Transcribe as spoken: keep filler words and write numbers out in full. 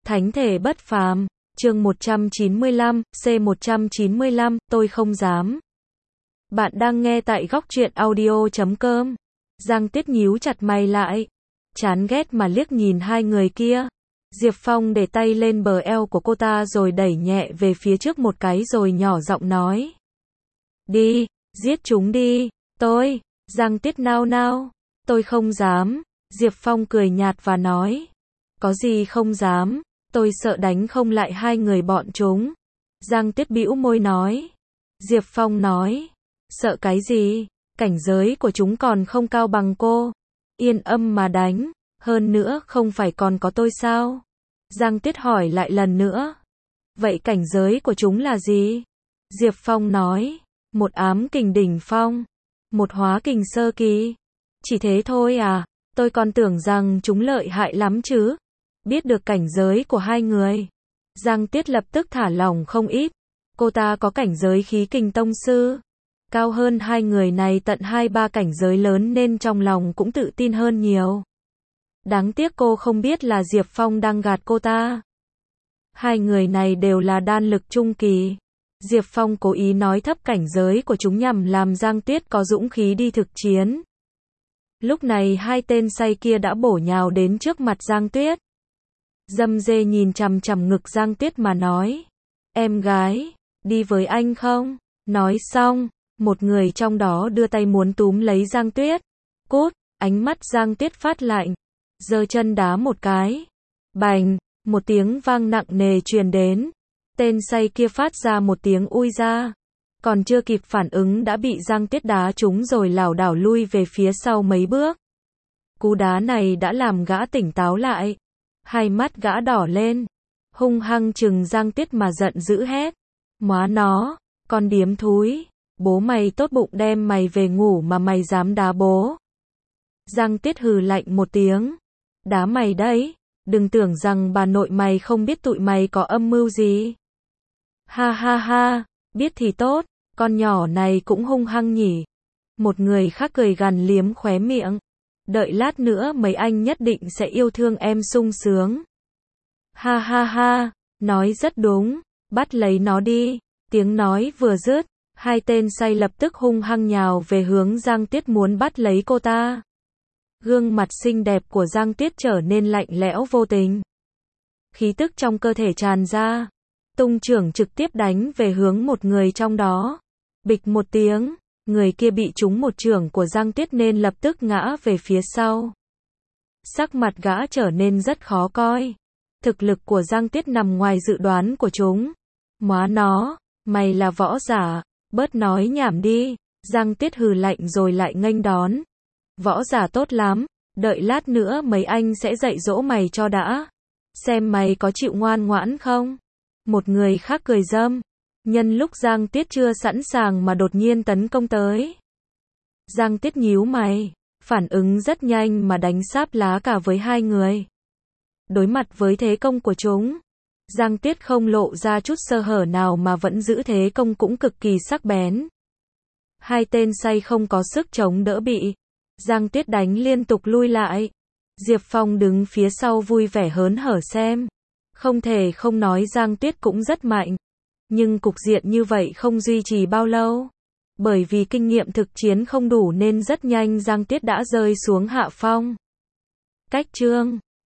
Thánh thể bất phàm, chương một trăm chín mươi lăm, C một trăm chín mươi lăm, tôi không dám. Bạn đang nghe tại góc truyện audio chấm com. Giang Tiết nhíu chặt mày lại, chán ghét mà liếc nhìn hai người kia. Diệp Phong để tay lên bờ eo của cô ta rồi đẩy nhẹ về phía trước một cái rồi nhỏ giọng nói. Đi, giết chúng đi, tôi, Giang Tiết nao nao, tôi không dám. Diệp Phong cười nhạt và nói. Có gì không dám, tôi sợ đánh không lại hai người bọn chúng. Giang Tiết bĩu môi nói. Diệp Phong nói. Sợ cái gì, cảnh giới của chúng còn không cao bằng cô. Yên âm mà đánh, hơn nữa không phải còn có tôi sao? Giang Tiết hỏi lại lần nữa. Vậy cảnh giới của chúng là gì? Diệp Phong nói. Một ám kình đỉnh phong, một hóa kình sơ kỳ. Chỉ thế thôi à, tôi còn tưởng rằng chúng lợi hại lắm chứ. Biết được cảnh giới của hai người, Giang Tiết lập tức thả lỏng không ít. Cô ta có cảnh giới khí kình tông sư, cao hơn hai người này tận hai ba cảnh giới lớn nên trong lòng cũng tự tin hơn nhiều. Đáng tiếc cô không biết là Diệp Phong đang gạt cô ta. Hai người này đều là đan lực trung kỳ. Diệp Phong cố ý nói thấp cảnh giới của chúng nhằm làm Giang Tiết có dũng khí đi thực chiến. Lúc này hai tên say kia đã bổ nhào đến trước mặt Giang Tiết. Dâm dê nhìn chằm chằm ngực Giang Tiết mà nói. Em gái, đi với anh không? Nói xong, một người trong đó đưa tay muốn túm lấy Giang Tiết. Cút, ánh mắt Giang Tiết phát lạnh. Giơ chân đá một cái. Bành, một tiếng vang nặng nề truyền đến. Tên say kia phát ra một tiếng ui ra. Còn chưa kịp phản ứng đã bị Giang Tiết đá trúng rồi lảo đảo lui về phía sau mấy bước. Cú đá này đã làm gã tỉnh táo lại. Hai mắt gã đỏ lên, hung hăng trừng Giang Tiết mà giận dữ hét. Móa nó, con điếm thúi, bố mày tốt bụng đem mày về ngủ mà mày dám đá bố. Giang Tiết hừ lạnh một tiếng. Đá mày đấy, đừng tưởng rằng bà nội mày không biết tụi mày có âm mưu gì. Ha ha ha, biết thì tốt, con nhỏ này cũng hung hăng nhỉ. Một người khác cười gằn liếm khóe miệng. Đợi lát nữa mấy anh nhất định sẽ yêu thương em sung sướng. Ha ha ha, nói rất đúng, bắt lấy nó đi. Tiếng nói vừa dứt, hai tên say lập tức hung hăng nhào về hướng Giang Tiết muốn bắt lấy cô ta. Gương mặt xinh đẹp của Giang Tiết trở nên lạnh lẽo vô tình. Khí tức trong cơ thể tràn ra, tung chưởng trực tiếp đánh về hướng một người trong đó. Bịch một tiếng. Người kia bị trúng một chưởng của Giang Tiết nên lập tức ngã về phía sau. Sắc mặt gã trở nên rất khó coi. Thực lực của Giang Tiết nằm ngoài dự đoán của chúng. Móa nó, mày là võ giả, bớt nói nhảm đi. Giang Tiết hừ lạnh rồi lại nghênh đón. Võ giả tốt lắm, đợi lát nữa mấy anh sẽ dạy dỗ mày cho đã. Xem mày có chịu ngoan ngoãn không? Một người khác cười râm. Nhân lúc Giang Tiết chưa sẵn sàng mà đột nhiên tấn công tới. Giang Tiết nhíu mày, phản ứng rất nhanh mà đánh sáp lá cả với hai người. Đối mặt với thế công của chúng, Giang Tiết không lộ ra chút sơ hở nào mà vẫn giữ thế công cũng cực kỳ sắc bén. Hai tên say không có sức chống đỡ bị Giang Tiết đánh liên tục lui lại. Diệp Phong đứng phía sau vui vẻ hớn hở xem. Không thể không nói Giang Tiết cũng rất mạnh. Nhưng cục diện như vậy không duy trì bao lâu. Bởi vì kinh nghiệm thực chiến không đủ nên rất nhanh Giang Tiết đã rơi xuống hạ phong. Cách chương